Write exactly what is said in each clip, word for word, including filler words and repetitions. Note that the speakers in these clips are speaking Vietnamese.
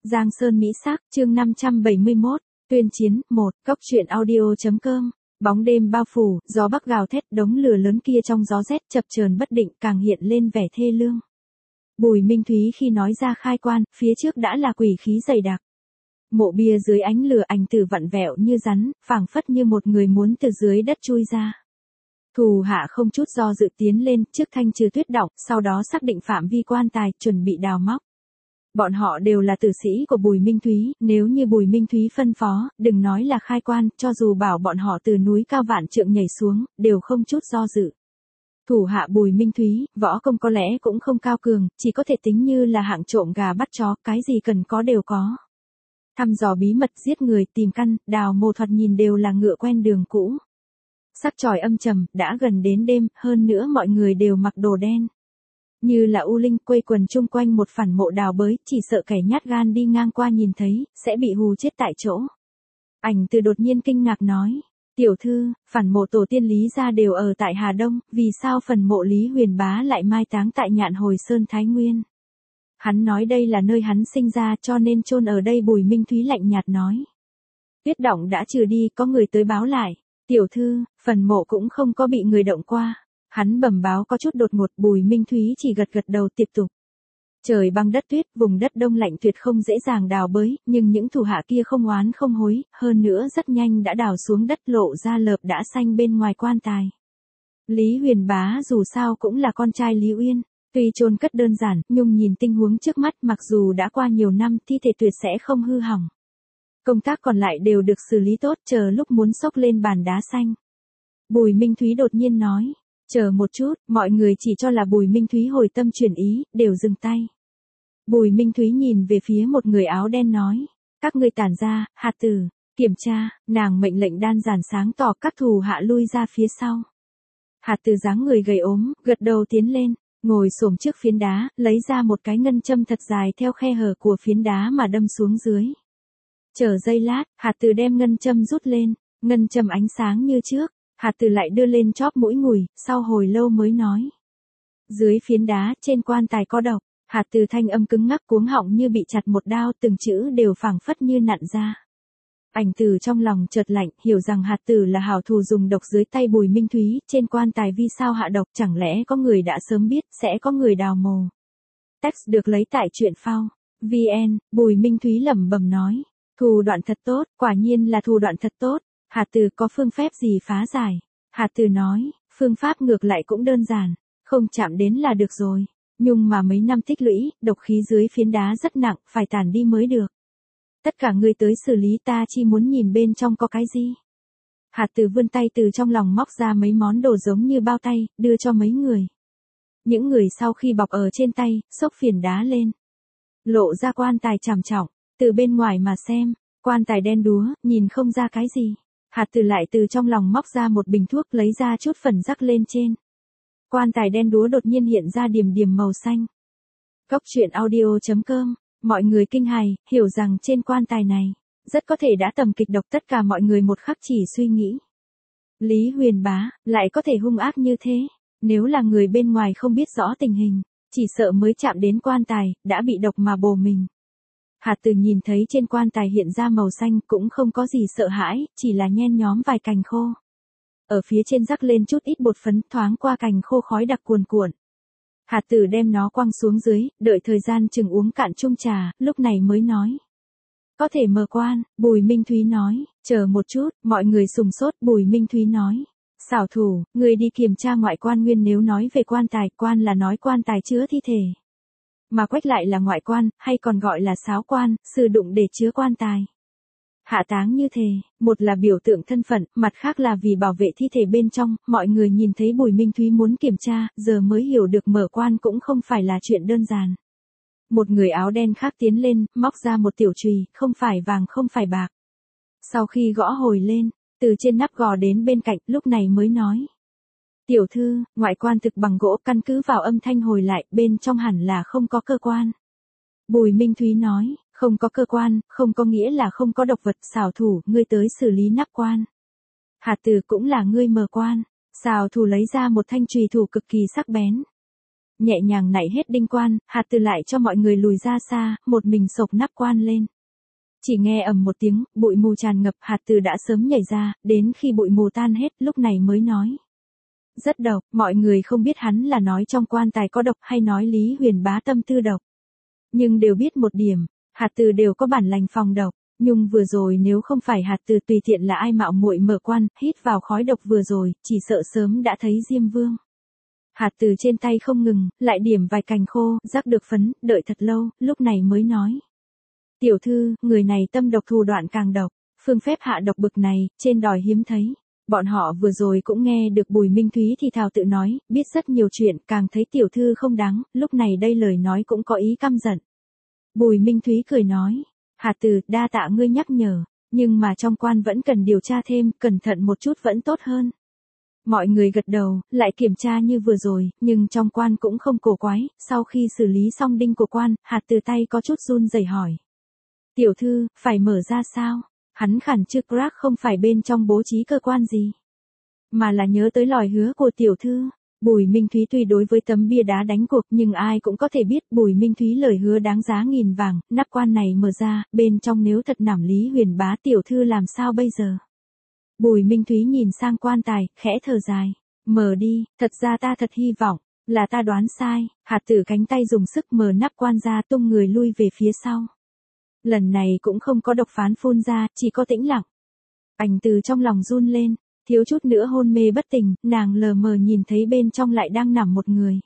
Giang Sơn Mỹ Sắc, chương năm trăm bảy mươi mốt, tuyên chiến, một, cốc truyện audio.com. Bóng đêm bao phủ, gió bắc gào thét, đống lửa lớn kia trong gió rét chập chờn bất định càng hiện lên vẻ thê lương. Bùi Minh Thúy khi nói ra khai quan, phía trước đã là quỷ khí dày đặc. Mộ bia dưới ánh lửa ảnh tử vặn vẹo như rắn, phảng phất như một người muốn từ dưới đất chui ra. Thủ hạ không chút do dự tiến lên, trước thanh trừ tuyết đọng, sau đó xác định phạm vi quan tài, chuẩn bị đào móc. Bọn họ đều là tử sĩ của Bùi Minh Thúy, nếu như Bùi Minh Thúy phân phó, đừng nói là khai quan, cho dù bảo bọn họ từ núi cao vạn trượng nhảy xuống, đều không chút do dự. Thủ hạ Bùi Minh Thúy, võ công có lẽ cũng không cao cường, chỉ có thể tính như là hạng trộm gà bắt chó, cái gì cần có đều có. Thăm dò bí mật giết người, tìm căn, đào mồ thoạt nhìn đều là ngựa quen đường cũ. Sắc trời âm trầm, đã gần đến đêm, hơn nữa mọi người đều mặc đồ đen. Như là u linh quây quần chung quanh một phản mộ đào bới, chỉ sợ kẻ nhát gan đi ngang qua nhìn thấy, sẽ bị hù chết tại chỗ. Ảnh Từ đột nhiên kinh ngạc nói, tiểu thư, phản mộ tổ tiên Lý gia đều ở tại Hà Đông, vì sao phần mộ Lý Huyền Bá lại mai táng tại Nhạn Hồi Sơn Thái Nguyên? Hắn nói đây là nơi hắn sinh ra cho nên chôn ở đây. Bùi Minh Thúy lạnh nhạt nói. Tuyết động đã trừ đi, có người tới báo lại, tiểu thư, phần mộ cũng không có bị người động qua. Hắn bẩm báo có chút đột ngột. Bùi Minh Thúy chỉ gật gật đầu tiếp tục. Trời băng đất tuyết, vùng đất đông lạnh tuyệt không dễ dàng đào bới, nhưng những thủ hạ kia không oán không hối, hơn nữa rất nhanh đã đào xuống đất lộ ra lợp đã xanh bên ngoài quan tài. Lý Huyền Bá dù sao cũng là con trai Lý Uyên, tuy chôn cất đơn giản, nhưng nhìn tình huống trước mắt mặc dù đã qua nhiều năm thi thể tuyệt sẽ không hư hỏng. Công tác còn lại đều được xử lý tốt, chờ lúc muốn xốc lên bàn đá xanh. Bùi Minh Thúy đột nhiên nói. Chờ một chút, mọi người chỉ cho là Bùi Minh Thúy hồi tâm chuyển ý, đều dừng tay. Bùi Minh Thúy nhìn về phía một người áo đen nói, các ngươi tản ra, Hạt Tử, kiểm tra, nàng mệnh lệnh đan giản sáng tỏ, các thủ hạ lui ra phía sau. Hạt Tử dáng người gầy ốm, gật đầu tiến lên, ngồi xổm trước phiến đá, lấy ra một cái ngân châm thật dài theo khe hở của phiến đá mà đâm xuống dưới. Chờ giây lát, Hạt Tử đem ngân châm rút lên, ngân châm ánh sáng như trước. Hạt Tử lại đưa lên chóp mũi ngùi, sau hồi lâu mới nói. Dưới phiến đá, trên quan tài có độc. Hạt Tử thanh âm cứng ngắc cuống họng như bị chặt một đao, từng chữ đều phảng phất như nặn ra. Ảnh Từ trong lòng chợt lạnh, hiểu rằng Hạt Tử là hảo thủ dùng độc dưới tay Bùi Minh Thúy, trên quan tài vì sao hạ độc, chẳng lẽ có người đã sớm biết, sẽ có người đào mồ. Text được lấy tại truyện phao. vê en, Bùi Minh Thúy lẩm bẩm nói. Thủ đoạn thật tốt, quả nhiên là thủ đoạn thật tốt. Hạt Tử có phương pháp gì phá giải? Hạt Tử nói, phương pháp ngược lại cũng đơn giản, không chạm đến là được rồi. Nhưng mà mấy năm tích lũy, độc khí dưới phiến đá rất nặng, phải tản đi mới được. Tất cả người tới xử lý, ta chỉ muốn nhìn bên trong có cái gì. Hạt Tử vươn tay từ trong lòng móc ra mấy món đồ giống như bao tay, đưa cho mấy người. Những người sau khi bọc ở trên tay, xốc phiến đá lên. Lộ ra quan tài trầm trọng, từ bên ngoài mà xem, quan tài đen đúa, nhìn không ra cái gì. Hạt Tử lại từ trong lòng móc ra một bình thuốc, lấy ra chút phần rắc lên trên. Quan tài đen đúa đột nhiên hiện ra điểm điểm màu xanh. Cốc truyện audio.com, mọi người kinh hài, hiểu rằng trên quan tài này, rất có thể đã tầm kịch độc. Tất cả mọi người một khắc chỉ suy nghĩ. Lý Huyền Bá, lại có thể hung ác như thế, nếu là người bên ngoài không biết rõ tình hình, chỉ sợ mới chạm đến quan tài, đã bị độc mà bồ mình. Hạt Tử nhìn thấy trên quan tài hiện ra màu xanh cũng không có gì sợ hãi, chỉ là nhen nhóm vài cành khô. Ở phía trên rắc lên chút ít bột phấn, thoáng qua cành khô khói đặc cuồn cuộn. Hạt Tử đem nó quăng xuống dưới, đợi thời gian chừng uống cạn chung trà, lúc này mới nói. Có thể mở quan. Bùi Minh Thúy nói, chờ một chút, mọi người sùng sốt. Bùi Minh Thúy nói, xảo thủ, người đi kiểm tra ngoại quan nguyên. Nếu nói về quan tài, quan là nói quan tài chứa thi thể. Mà quách lại là ngoại quan, hay còn gọi là sáo quan, sử dụng để chứa quan tài. Hạ táng như thế, một là biểu tượng thân phận, mặt khác là vì bảo vệ thi thể bên trong. Mọi người nhìn thấy Bùi Minh Thúy muốn kiểm tra, giờ mới hiểu được mở quan cũng không phải là chuyện đơn giản. Một người áo đen khác tiến lên, móc ra một tiểu chùy, không phải vàng không phải bạc. Sau khi gõ hồi lên, từ trên nắp gò đến bên cạnh, lúc này mới nói. Tiểu thư, ngoại quan thực bằng gỗ, căn cứ vào âm thanh hồi lại, bên trong hẳn là không có cơ quan. Bùi Minh Thúy nói, không có cơ quan, không có nghĩa là không có độc vật. Xảo thủ, ngươi tới xử lý nắp quan. Hạt Tử cũng là ngươi mở quan. Xảo thủ lấy ra một thanh chùy thủ cực kỳ sắc bén. nhẹ nhàng nảy hết đinh quan, hạt từ lại cho mọi người lùi ra xa, một mình xộc nắp quan lên. Chỉ nghe ầm một tiếng, bụi mù tràn ngập, hạt từ đã sớm nhảy ra, đến khi bụi mù tan hết, lúc này mới nói. Rất độc, mọi người không biết hắn là nói trong quan tài có độc hay nói Lý Huyền Bá tâm tư độc. Nhưng đều biết một điểm, hạt từ đều có bản lành phòng độc, nhưng vừa rồi nếu không phải hạt từ tùy tiện là ai mạo muội mở quan, hít vào khói độc vừa rồi, chỉ sợ sớm đã thấy Diêm Vương. Hạt từ trên tay không ngừng, lại điểm vài cành khô, rắc được phấn, đợi thật lâu, lúc này mới nói. Tiểu thư, người này tâm độc thủ đoạn càng độc, phương phép hạ độc bực này, trên đòi hiếm thấy. Bọn họ vừa rồi cũng nghe được Bùi Minh Thúy thì thào tự nói, biết rất nhiều chuyện, càng thấy tiểu thư không đáng, lúc này đây lời nói cũng có ý căm giận. Bùi Minh Thúy cười nói, hạt từ, đa tạ ngươi nhắc nhở, nhưng mà trong quan vẫn cần điều tra thêm, cẩn thận một chút vẫn tốt hơn. Mọi người gật đầu, lại kiểm tra như vừa rồi, nhưng trong quan cũng không cổ quái, sau khi xử lý xong đinh của quan, hạt từ tay có chút run rẩy hỏi. Tiểu thư, phải mở ra sao? Hắn khản trước rác không phải bên trong bố trí cơ quan gì, mà là nhớ tới lời hứa của tiểu thư. Bùi Minh Thúy tuy đối với tấm bia đá đánh cuộc nhưng ai cũng có thể biết Bùi Minh Thúy lời hứa đáng giá nghìn vàng, nắp quan này mở ra, bên trong nếu thật nằm Lý Huyền Bá tiểu thư làm sao bây giờ? Bùi Minh Thúy nhìn sang quan tài, khẽ thở dài, mở đi, thật ra ta thật hy vọng, là ta đoán sai, hạt tử cánh tay dùng sức mở nắp quan ra tung người lui về phía sau. Lần này cũng không có độc phán phun ra, chỉ có tĩnh lặng. Ảnh từ trong lòng run lên, thiếu chút nữa hôn mê bất tỉnh, nàng lờ mờ nhìn thấy bên trong lại đang nằm một người.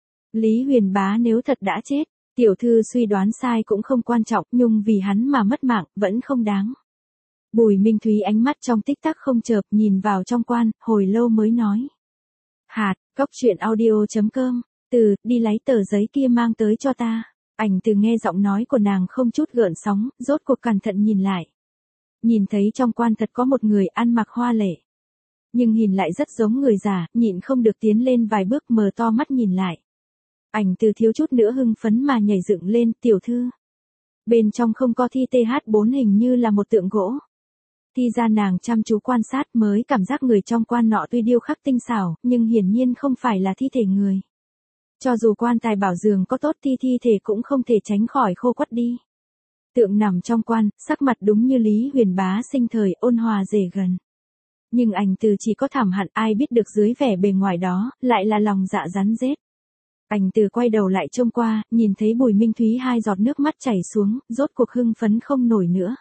Lý Huyền Bá nếu thật đã chết, tiểu thư suy đoán sai cũng không quan trọng, nhưng vì hắn mà mất mạng, vẫn không đáng. Bùi Minh Thúy ánh mắt trong tích tắc không chợp nhìn vào trong quan, hồi lâu mới nói. Hạt, cốc truyện audio chấm com, từ, đi lấy tờ giấy kia mang tới cho ta. Ảnh từ nghe giọng nói của nàng không chút gợn sóng, rốt cuộc cẩn thận nhìn lại. Nhìn thấy trong quan thật có một người ăn mặc hoa lệ. Nhưng nhìn lại rất giống người già, nhịn không được tiến lên vài bước mở to mắt nhìn lại. Ảnh từ thiếu chút nữa hưng phấn mà nhảy dựng lên, tiểu thư. Bên trong không có thi tê hát bốn hình như là một tượng gỗ. Thì ra nàng chăm chú quan sát mới cảm giác người trong quan nọ tuy điêu khắc tinh xảo, nhưng hiển nhiên không phải là thi thể người. Cho dù quan tài bảo dường có tốt thì thi thể cũng không thể tránh khỏi khô quắt đi. Tượng nằm trong quan, sắc mặt đúng như Lý Huyền Bá sinh thời ôn hòa dễ gần. Nhưng ảnh từ chỉ có thảm hận ai biết được dưới vẻ bề ngoài đó, lại là lòng dạ rắn rết. Ảnh từ quay đầu lại trông qua, nhìn thấy Bùi Minh Thúy hai giọt nước mắt chảy xuống, rốt cuộc hưng phấn không nổi nữa.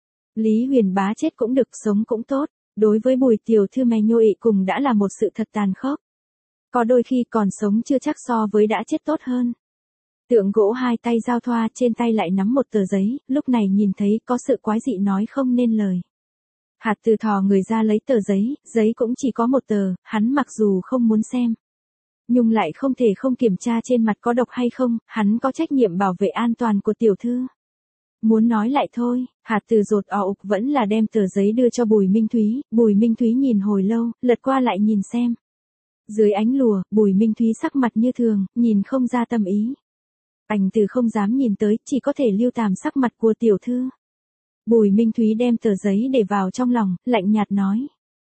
Lý Huyền Bá chết cũng được, sống cũng tốt, đối với Bùi tiểu thư mè nhô ị cùng đã là một sự thật tàn khốc. Có đôi khi còn sống chưa chắc so với đã chết tốt hơn. Tượng gỗ hai tay giao thoa, trên tay lại nắm một tờ giấy, lúc này nhìn thấy có sự quái dị nói không nên lời. Hạt từ thò người ra lấy tờ giấy, giấy cũng chỉ có một tờ, hắn mặc dù không muốn xem. Nhưng lại không thể không kiểm tra trên mặt có độc hay không, hắn có trách nhiệm bảo vệ an toàn của tiểu thư. Muốn nói lại thôi, hạt từ rột ò ục vẫn là đem tờ giấy đưa cho Bùi Minh Thúy, Bùi Minh Thúy nhìn hồi lâu, lật qua lại nhìn xem. Dưới ánh lùa, Bùi Minh Thúy sắc mặt như thường, nhìn không ra tâm ý. Ảnh từ không dám nhìn tới, chỉ có thể lưu tàm sắc mặt của tiểu thư. Bùi Minh Thúy đem tờ giấy để vào trong lòng, lạnh nhạt nói.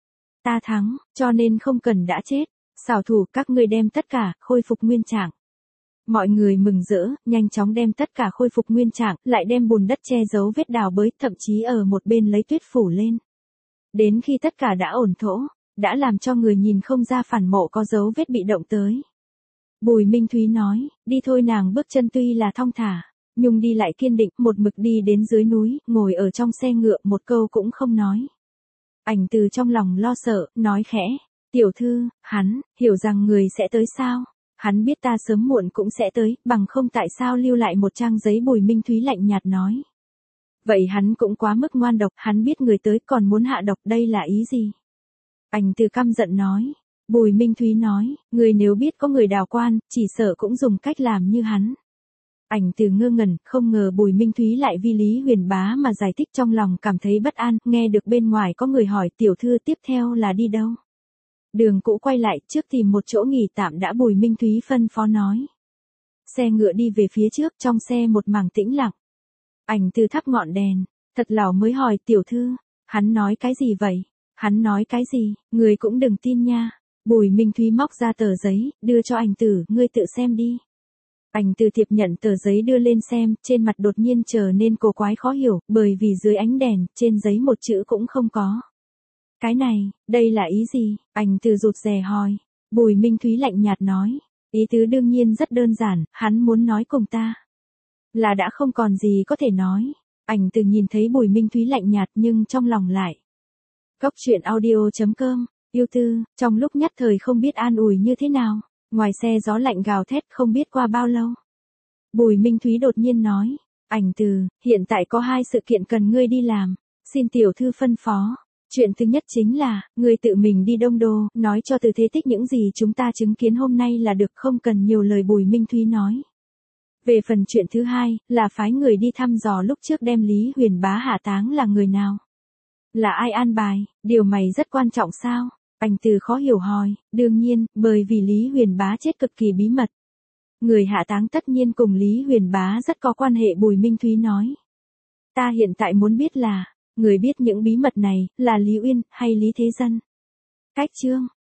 Ta thắng, cho nên không cần đã chết, xảo thủ các ngươi đem tất cả, khôi phục nguyên trạng. Mọi người mừng rỡ, nhanh chóng đem tất cả khôi phục nguyên trạng, lại đem bùn đất che giấu vết đào bới, thậm chí ở một bên lấy tuyết phủ lên. Đến khi tất cả đã ổn thỗ, đã làm cho người nhìn không ra phản mộ có dấu vết bị động tới. Bùi Minh Thúy nói, đi thôi. Nàng bước chân tuy là thong thả, nhưng đi lại kiên định, một mực đi đến dưới núi, ngồi ở trong xe ngựa một câu cũng không nói. Ảnh từ trong lòng lo sợ, nói khẽ, tiểu thư, hắn, hiểu rằng người sẽ tới sao? Hắn biết ta sớm muộn cũng sẽ tới, bằng không tại sao lưu lại một trang giấy. Bùi Minh Thúy lạnh nhạt nói. Vậy hắn cũng quá mức ngoan độc, hắn biết người tới còn muốn hạ độc, đây là ý gì? Ảnh từ căm giận nói. Bùi Minh Thúy nói, người nếu biết có người đào quan, chỉ sợ cũng dùng cách làm như hắn. Ảnh từ ngơ ngẩn, không ngờ Bùi Minh Thúy lại vì Lý Huyền Bá mà giải thích, trong lòng cảm thấy bất an, nghe được bên ngoài có người hỏi tiểu thư tiếp theo là đi đâu. Đường cũ quay lại, trước tìm một chỗ nghỉ tạm đã. Bùi Minh Thúy phân phó nói. Xe ngựa đi về phía trước, trong xe một mảng tĩnh lặng. Ảnh từ thắp ngọn đèn, thật lão mới hỏi tiểu thư, hắn nói cái gì vậy? Hắn nói cái gì, người cũng đừng tin nha. Bùi Minh Thúy móc ra tờ giấy, đưa cho Ảnh Tử, ngươi tự xem đi. Ảnh Tử tiếp nhận tờ giấy đưa lên xem, trên mặt đột nhiên trở nên cổ quái khó hiểu, bởi vì dưới ánh đèn, trên giấy một chữ cũng không có. Cái này, đây là ý gì? Ảnh Tử rụt rè hỏi. Bùi Minh Thúy lạnh nhạt nói. Ý tứ đương nhiên rất đơn giản, hắn muốn nói cùng ta. Là đã không còn gì có thể nói. Ảnh Tử nhìn thấy Bùi Minh Thúy lạnh nhạt nhưng trong lòng lại. Cốc truyện audio chấm com, yêu tư, trong lúc nhất thời không biết an ủi như thế nào. Ngoài xe gió lạnh gào thét không biết qua bao lâu. Bùi Minh Thúy đột nhiên nói. Ảnh Tử, hiện tại có hai sự kiện cần ngươi đi làm. Xin tiểu thư phân phó. Chuyện thứ nhất chính là, ngươi tự mình đi Đông Đô, nói cho Từ Thế Tích những gì chúng ta chứng kiến hôm nay là được, không cần nhiều lời. Bùi Minh Thúy nói. Về phần chuyện thứ hai, là phái người đi thăm dò lúc trước đem Lý Huyền Bá hạ táng là người nào. Là ai an bài, điều mày rất quan trọng sao? Ảnh Tử khó hiểu hỏi, đương nhiên, bởi vì Lý Huyền Bá chết cực kỳ bí mật. Người hạ táng tất nhiên cùng Lý Huyền Bá rất có quan hệ. Bùi Minh Thúy nói. Ta hiện tại muốn biết là, người biết những bí mật này, là Lý Uyên, hay Lý Thế Dân? Cách chương.